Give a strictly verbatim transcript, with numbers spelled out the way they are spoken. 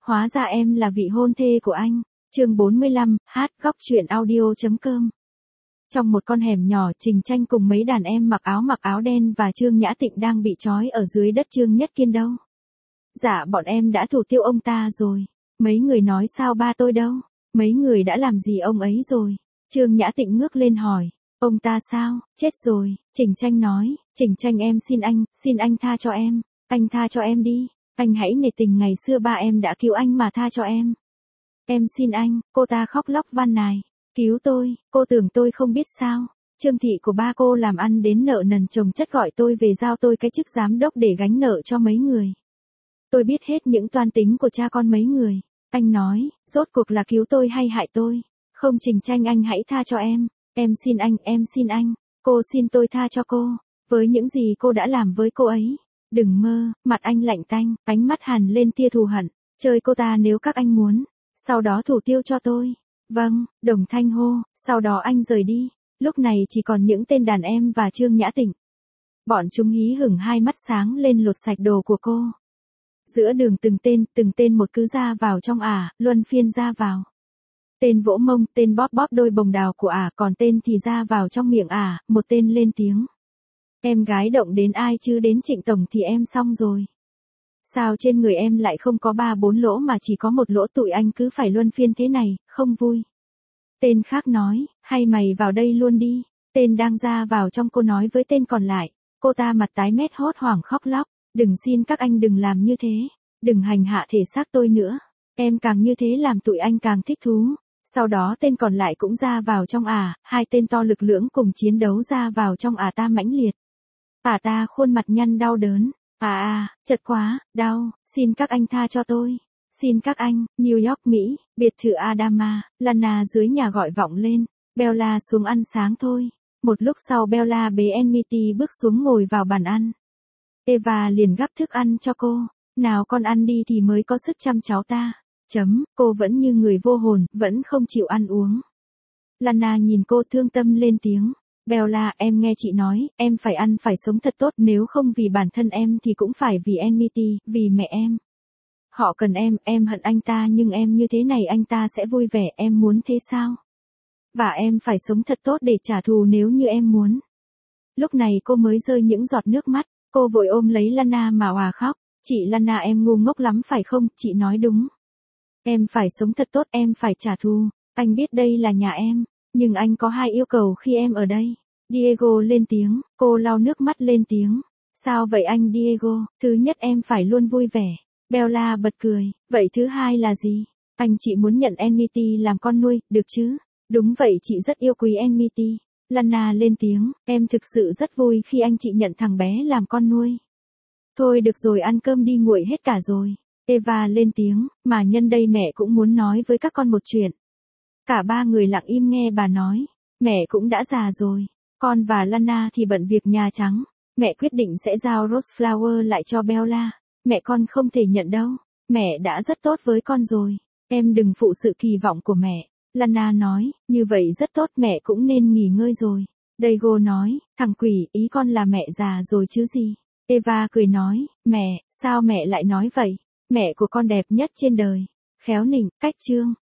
Hóa ra em là vị hôn thê của anh. Chương bốn mươi lăm, hát góc truyện audio chấm com. Trong một con hẻm nhỏ, Trình Tranh cùng mấy đàn em mặc áo mặc áo đen và Trương Nhã Tịnh đang bị trói ở dưới đất Trương Nhất Kiên đâu. Dạ bọn em đã thủ tiêu ông ta rồi. Mấy người nói sao ba tôi đâu? Mấy người đã làm gì ông ấy rồi? Trương Nhã Tịnh ngước lên hỏi. Ông ta sao? Chết rồi. Trình Tranh nói. Trình Tranh em xin anh, xin anh tha cho em. Anh tha cho em đi. Anh hãy nể tình ngày xưa ba em đã cứu anh mà tha cho em. Em xin anh, cô ta khóc lóc van nài. Cứu tôi, cô tưởng tôi không biết sao. Trương thị của ba cô làm ăn đến nợ nần chồng chất gọi tôi về giao tôi cái chức giám đốc để gánh nợ cho mấy người. Tôi biết hết những toan tính của cha con mấy người. Anh nói, rốt cuộc là cứu tôi hay hại tôi? Không Trình Tranh anh hãy tha cho em. Em xin anh, em xin anh. Cô xin tôi tha cho cô. Với những gì cô đã làm với cô ấy. Đừng mơ, mặt anh lạnh tanh, ánh mắt hằn lên tia thù hận. Chơi cô ta nếu các anh muốn. Sau đó thủ tiêu cho tôi. Vâng, đồng thanh hô, sau đó anh rời đi. Lúc này chỉ còn những tên đàn em và Trương Nhã Tịnh. Bọn chúng hí hửng hai mắt sáng lên lột sạch đồ của cô. Giữa đường từng tên, từng tên một cứ ra vào trong ả, luân phiên ra vào. Tên vỗ mông, tên bóp bóp đôi bồng đào của ả, còn tên thì ra vào trong miệng ả, một tên lên tiếng. Em gái động đến ai chứ đến Trịnh tổng thì em xong rồi. Sao trên người em lại không có ba bốn lỗ mà chỉ có một lỗ, tụi anh cứ phải luân phiên thế này, không vui. Tên khác nói, hay mày vào đây luôn đi. Tên đang ra vào trong cô nói với tên còn lại. Cô ta mặt tái mét hốt hoảng khóc lóc. Đừng, xin các anh đừng làm như thế. Đừng hành hạ thể xác tôi nữa. Em càng như thế làm tụi anh càng thích thú. Sau đó tên còn lại cũng ra vào trong ả, hai tên to lực lưỡng cùng chiến đấu ra vào trong ả ta mãnh liệt. Ả ta khuôn mặt nhăn đau đớn. À à, chật quá, đau, xin các anh tha cho tôi. Xin các anh, New York, Mỹ, biệt thự Adama, Lana dưới nhà gọi vọng lên. Bella xuống ăn sáng thôi. Một lúc sau Bella bế Enmity bước xuống ngồi vào bàn ăn. Eva liền gắp thức ăn cho cô. Nào con ăn đi thì mới có sức chăm cháu ta. Chấm, cô vẫn như người vô hồn, vẫn không chịu ăn uống. Lana nhìn cô thương tâm lên tiếng. Bella, em nghe chị nói, em phải ăn phải sống thật tốt, nếu không vì bản thân em thì cũng phải vì Enmity, vì mẹ em. Họ cần em, em hận anh ta nhưng em như thế này anh ta sẽ vui vẻ, em muốn thế sao? Và em phải sống thật tốt để trả thù nếu như em muốn. Lúc này cô mới rơi những giọt nước mắt, cô vội ôm lấy Lana mà òa khóc. Chị Lana em ngu ngốc lắm phải không, chị nói đúng. Em phải sống thật tốt, em phải trả thù. Anh biết đây là nhà em. Nhưng anh có hai yêu cầu khi em ở đây. Diego lên tiếng, cô lau nước mắt lên tiếng. Sao vậy anh Diego? Thứ nhất em phải luôn vui vẻ. Bella bật cười, vậy thứ hai là gì? Anh chị muốn nhận Enmity làm con nuôi, được chứ? Đúng vậy chị rất yêu quý Enmity. Lana lên tiếng, em thực sự rất vui khi anh chị nhận thằng bé làm con nuôi. Thôi được rồi ăn cơm đi nguội hết cả rồi. Eva lên tiếng, mà nhân đây mẹ cũng muốn nói với các con một chuyện. Cả ba người lặng im nghe bà nói. Mẹ cũng đã già rồi. Con và Lana thì bận việc Nhà Trắng. Mẹ quyết định sẽ giao Rose Flower lại cho Bella. Mẹ con không thể nhận đâu. Mẹ đã rất tốt với con rồi. Em đừng phụ sự kỳ vọng của mẹ. Lana nói, như vậy rất tốt, mẹ cũng nên nghỉ ngơi rồi. Diego nói, thằng quỷ, ý con là mẹ già rồi chứ gì. Eva cười nói, mẹ, sao mẹ lại nói vậy? Mẹ của con đẹp nhất trên đời. Khéo nịnh, cách trương.